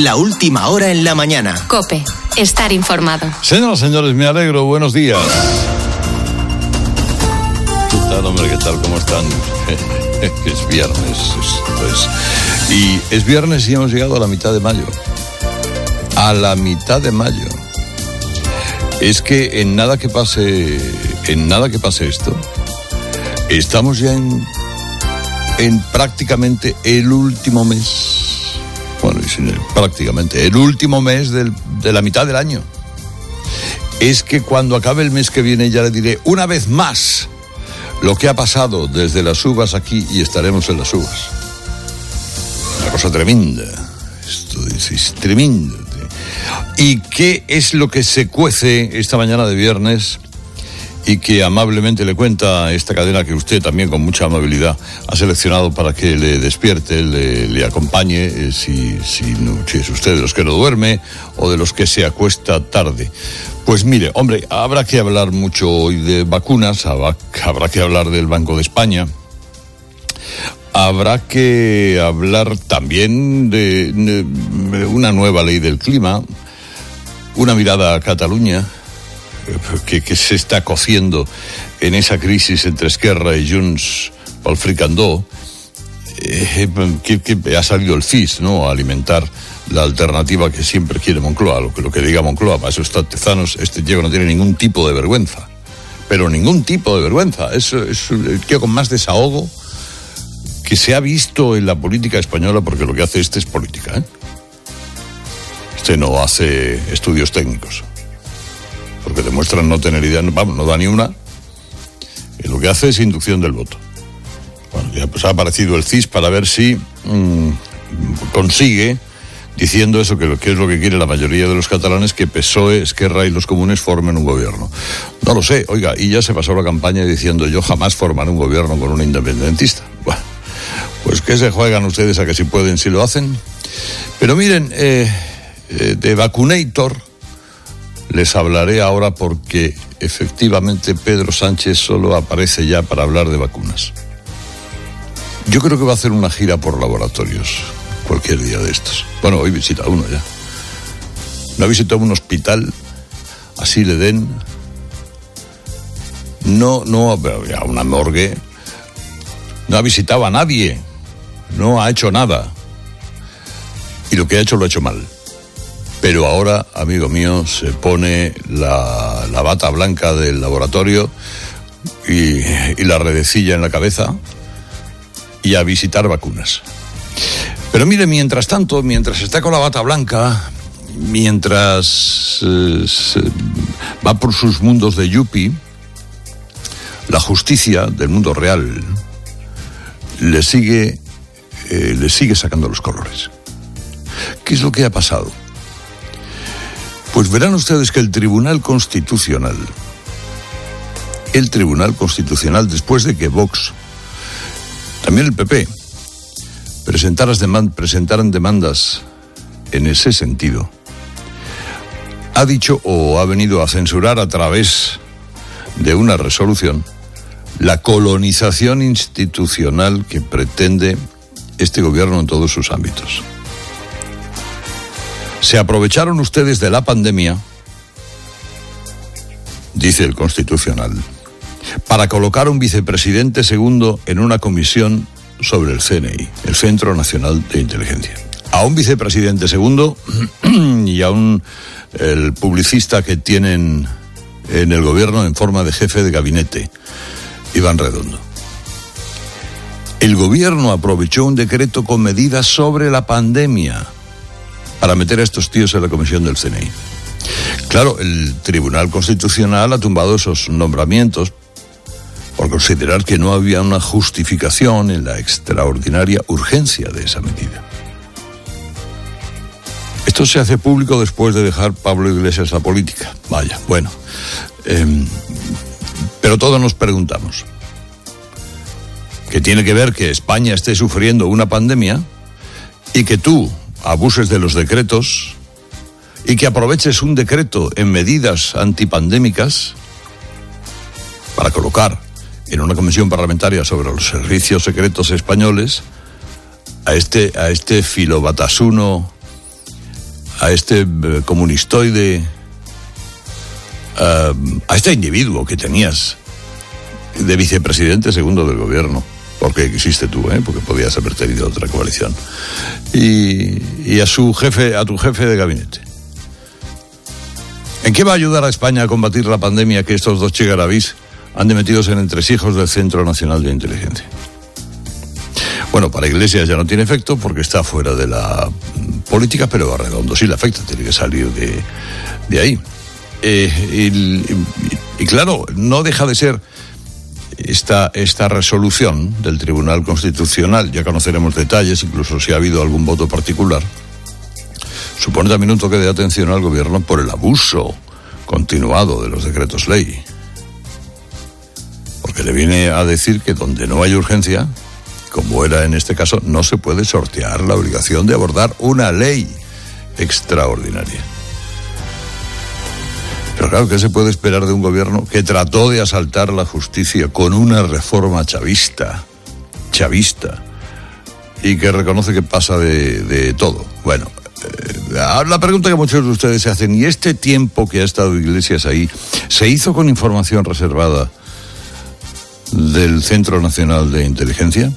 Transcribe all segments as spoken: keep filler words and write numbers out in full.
La última hora en la mañana. COPE. Estar informado. Señoras y señores, me alegro. Buenos días. ¿Qué tal, hombre? ¿Qué tal? ¿Cómo están? Es viernes. Esto es. Y es viernes y hemos llegado a la mitad de mayo. A la mitad de mayo. Es que en nada que pase, en nada que pase esto, estamos ya en, en prácticamente el último mes. Bueno, prácticamente el último mes del, de la mitad del año. Es que cuando acabe el mes que viene ya le diré una vez más lo que ha pasado desde las uvas aquí y estaremos en las uvas. Una cosa tremenda. Esto es, es tremendo. ¿Y qué es lo que se cuece esta mañana de viernes? Y que amablemente le cuenta esta cadena que usted también con mucha amabilidad ha seleccionado para que le despierte, le, le acompañe, eh, si, si, no, si es usted de los que no duerme o de los que se acuesta tarde. Pues mire, hombre, habrá que hablar mucho hoy de vacunas, habrá, habrá que hablar del Banco de España, habrá que hablar también de, de una nueva ley del clima, una mirada a Cataluña, Que, que se está cociendo en esa crisis entre Esquerra y Junts pel fricandó, eh, que, que ha salido el C I S, ¿no?, a alimentar la alternativa que siempre quiere Moncloa, lo que, lo que diga Moncloa. Para eso está Tezanos, este tío no tiene ningún tipo de vergüenza, pero ningún tipo de vergüenza. Es, es el tío con más desahogo que se ha visto en la política española, porque lo que hace este es política, ¿eh? Este no hace estudios técnicos, porque demuestran no tener idea, vamos, no da ni una, y lo que hace es inducción del voto. Bueno, ya pues ha aparecido el C I S para ver si mmm, consigue, diciendo eso, que, que es lo que quiere la mayoría de los catalanes, que P S O E, Esquerra y los comunes formen un gobierno. No lo sé, oiga, y ya se pasó la campaña diciendo: yo jamás formaré un gobierno con un independentista. Bueno, pues que se juegan ustedes a que si pueden, si lo hacen. Pero miren, eh, eh, de Vacunator les hablaré ahora, porque efectivamente Pedro Sánchez solo aparece ya para hablar de vacunas. Yo creo que va a hacer una gira por laboratorios cualquier día de estos. Bueno, hoy visita uno ya. No ha visitado un hospital, así le den. No, no, a una morgue. No ha visitado a nadie. No ha hecho nada. Y lo que ha hecho lo ha hecho mal. Pero ahora, amigo mío, se pone la, la bata blanca del laboratorio y, y la redecilla en la cabeza y a visitar vacunas. Pero mire, mientras tanto, mientras está con la bata blanca, mientras eh, va por sus mundos de yuppie, la justicia del mundo real le sigue, eh, le sigue sacando los colores. ¿Qué es lo que ha pasado? Pues verán ustedes que el Tribunal Constitucional, el Tribunal Constitucional, después de que Vox, también el P P, presentaran, demand, presentaran demandas en ese sentido, ha dicho o ha venido a censurar a través de una resolución la colonización institucional que pretende este gobierno en todos sus ámbitos. Se aprovecharon ustedes de la pandemia, dice el Constitucional, para colocar un vicepresidente segundo en una comisión sobre el C N I, el Centro Nacional de Inteligencia. A un vicepresidente segundo y a un el publicista que tienen en el gobierno en forma de jefe de gabinete, Iván Redondo. El gobierno aprovechó un decreto con medidas sobre la pandemia para meter a estos tíos en la comisión del C N I. Claro, el Tribunal Constitucional ha tumbado esos nombramientos por considerar que no había una justificación en la extraordinaria urgencia de esa medida. Esto se hace público después de dejar Pablo Iglesias la política. Vaya, bueno. Eh, pero todos nos preguntamos, ¿qué tiene que ver que España esté sufriendo una pandemia y que tú abuses de los decretos y que aproveches un decreto en medidas antipandémicas para colocar en una comisión parlamentaria sobre los servicios secretos españoles a este, a este filobatasuno a este eh, comunistoide, uh, a este individuo que tenías de vicepresidente segundo del gobierno, porque existe tú, ¿eh? Porque podías haber tenido otra coalición, y, y a su jefe, a tu jefe de gabinete. ¿En qué va a ayudar a España a combatir la pandemia que estos dos chigarabís han de metidos en entresijos del Centro Nacional de Inteligencia? Bueno, para Iglesias ya no tiene efecto porque está fuera de la política, pero a Redondo sí le afecta, tiene que salir de, de ahí. Eh, y, y, y claro, no deja de ser esta, esta resolución del Tribunal Constitucional, ya conoceremos detalles, incluso si ha habido algún voto particular, supone también un toque de atención al gobierno por el abuso continuado de los decretos ley. Porque le viene a decir que donde no hay urgencia, como era en este caso, no se puede sortear la obligación de abordar una ley extraordinaria. Pero claro, ¿qué se puede esperar de un gobierno que trató de asaltar la justicia con una reforma chavista, chavista, y que reconoce que pasa de, de todo? Bueno, eh, la pregunta que muchos de ustedes se hacen, ¿y este tiempo que ha estado Iglesias ahí, se hizo con información reservada del Centro Nacional de Inteligencia?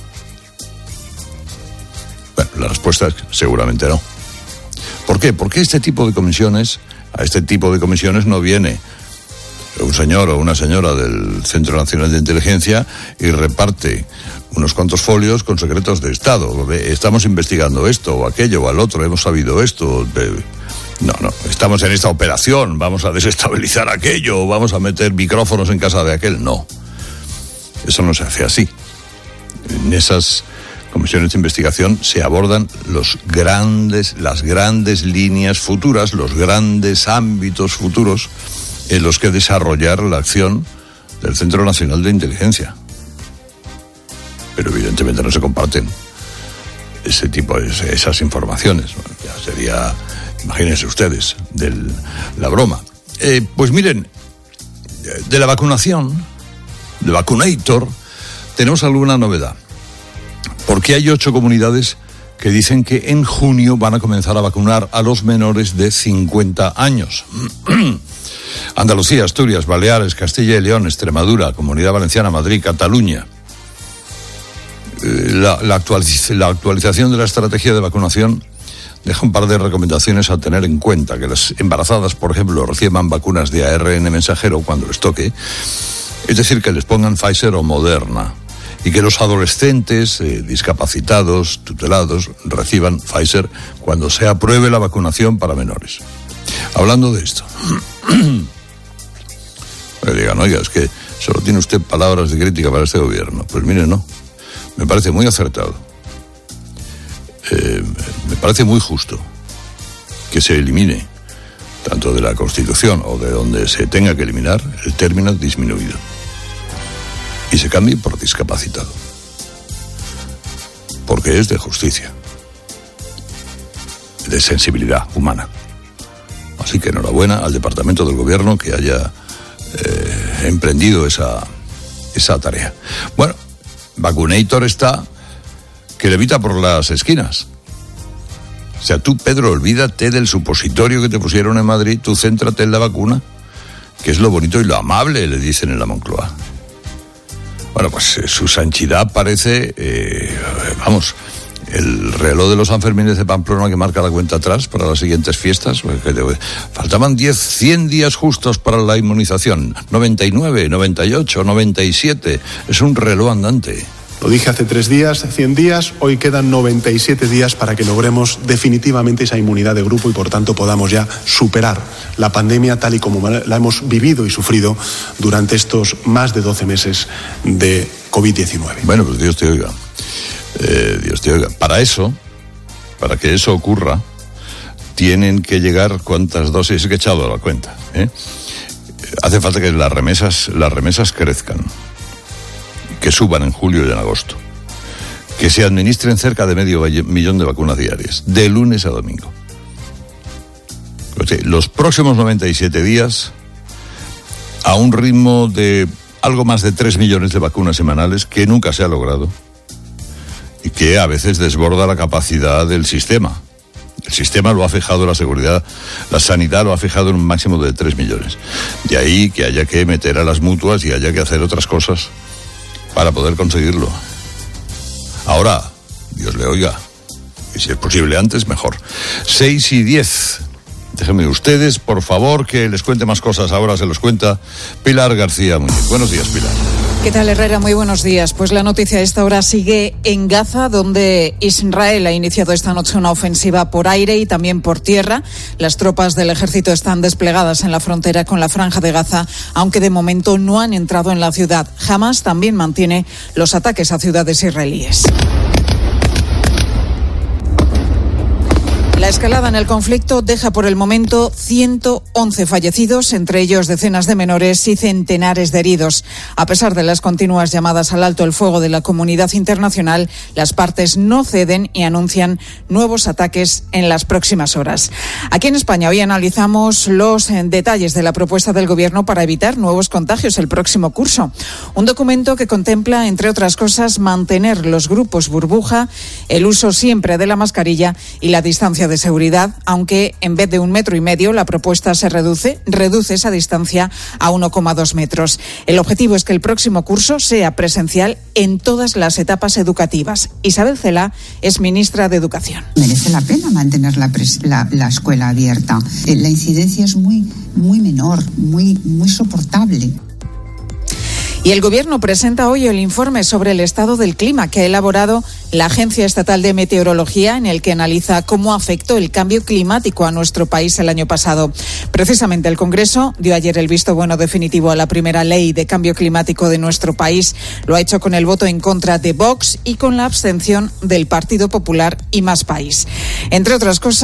Bueno, la respuesta es seguramente no. ¿Por qué? Porque este tipo de comisiones, a este tipo de comisiones no viene un señor o una señora del Centro Nacional de Inteligencia y reparte unos cuantos folios con secretos de Estado. Estamos investigando esto o aquello o al otro, hemos sabido esto. No, no, estamos en esta operación, vamos a desestabilizar aquello, vamos a meter micrófonos en casa de aquel. No, eso no se hace así. En esas comisiones de investigación se abordan los grandes, las grandes líneas futuras, los grandes ámbitos futuros en los que desarrollar la acción del Centro Nacional de Inteligencia. Pero evidentemente no se comparten ese tipo de esas informaciones. Bueno, ya sería, imagínense ustedes, de la broma. Eh, pues miren, de la vacunación, de Vacunator, tenemos alguna novedad. Porque hay ocho comunidades que dicen que en junio van a comenzar a vacunar a los menores de cincuenta años. Andalucía, Asturias, Baleares, Castilla y León, Extremadura, Comunidad Valenciana, Madrid, Cataluña. La, la, actualiz- la actualización de la estrategia de vacunación deja un par de recomendaciones a tener en cuenta. Que las embarazadas, por ejemplo, reciban vacunas de A R N mensajero cuando les toque. Es decir, que les pongan Pfizer o Moderna. Y que los adolescentes, eh, discapacitados, tutelados, reciban Pfizer cuando se apruebe la vacunación para menores. Hablando de esto, le digan, oiga, es que solo tiene usted palabras de crítica para este gobierno. Pues mire, no, me parece muy acertado. Eh, me parece muy justo que se elimine, tanto de la Constitución o de donde se tenga que eliminar, el término disminuido. Y se cambie por discapacitado. Porque es de justicia. De sensibilidad humana. Así que enhorabuena al Departamento del Gobierno que haya eh, emprendido esa, esa tarea. Bueno, Vacunator está que levita por las esquinas. O sea, tú, Pedro, olvídate del supositorio que te pusieron en Madrid, tú céntrate en la vacuna, que es lo bonito y lo amable, le dicen en la Moncloa. Bueno, pues eh, su sanchidad parece, eh, vamos, el reloj de los Sanfermines de Pamplona que marca la cuenta atrás para las siguientes fiestas. Faltaban diez, cien días justos para la inmunización. noventa y nueve, noventa y ocho, noventa y siete. Es un reloj andante. Lo dije hace tres días, cien días, hoy quedan noventa y siete días para que logremos definitivamente esa inmunidad de grupo y por tanto podamos ya superar la pandemia tal y como la hemos vivido y sufrido durante estos más de doce meses de covid diecinueve. Bueno, pues Dios te oiga. Eh, Dios te oiga. Para eso, para que eso ocurra, tienen que llegar cuántas dosis, he echado la cuenta, ¿eh? Hace falta que las remesas, las remesas crezcan, que suban en julio y en agosto, que se administren cerca de medio millón de vacunas diarias, de lunes a domingo. O sea, los próximos noventa y siete días, a un ritmo de algo más de tres millones de vacunas semanales, que nunca se ha logrado, y que a veces desborda la capacidad del sistema. El sistema lo ha fijado, la seguridad, la sanidad lo ha fijado en un máximo de tres millones. De ahí que haya que meter a las mutuas y haya que hacer otras cosas para poder conseguirlo. Ahora, Dios le oiga. Y si es posible antes, mejor. Seis y diez. Déjenme ustedes, por favor, que les cuente más cosas. Ahora se los cuenta Pilar García Muñiz. Buenos días, Pilar. ¿Qué tal, Herrera? Muy buenos días. Pues la noticia a esta hora sigue en Gaza, donde Israel ha iniciado esta noche una ofensiva por aire y también por tierra. Las tropas del ejército están desplegadas en la frontera con la Franja de Gaza, aunque de momento no han entrado en la ciudad. Hamás también mantiene los ataques a ciudades israelíes. La escalada en el conflicto deja por el momento ciento once fallecidos, entre ellos decenas de menores y centenares de heridos. A pesar de las continuas llamadas al alto el fuego de la comunidad internacional, las partes no ceden y anuncian nuevos ataques en las próximas horas. Aquí en España hoy analizamos los detalles de la propuesta del Gobierno para evitar nuevos contagios el próximo curso. Un documento que contempla, entre otras cosas, mantener los grupos burbuja, el uso siempre de la mascarilla y la distancia de seguridad, aunque en vez de un metro y medio la propuesta se reduce, reduce esa distancia a uno coma dos metros. El objetivo es que el próximo curso sea presencial en todas las etapas educativas. Isabel Cela es ministra de Educación. Merece la pena mantener la, pres- la, la escuela abierta. Eh, la incidencia es muy, muy menor, muy, muy soportable. Y el Gobierno presenta hoy el informe sobre el estado del clima que ha elaborado la Agencia Estatal de Meteorología, en el que analiza cómo afectó el cambio climático a nuestro país el año pasado. Precisamente el Congreso dio ayer el visto bueno definitivo a la primera ley de cambio climático de nuestro país. Lo ha hecho con el voto en contra de Vox y con la abstención del Partido Popular y Más País. Entre otras cosas,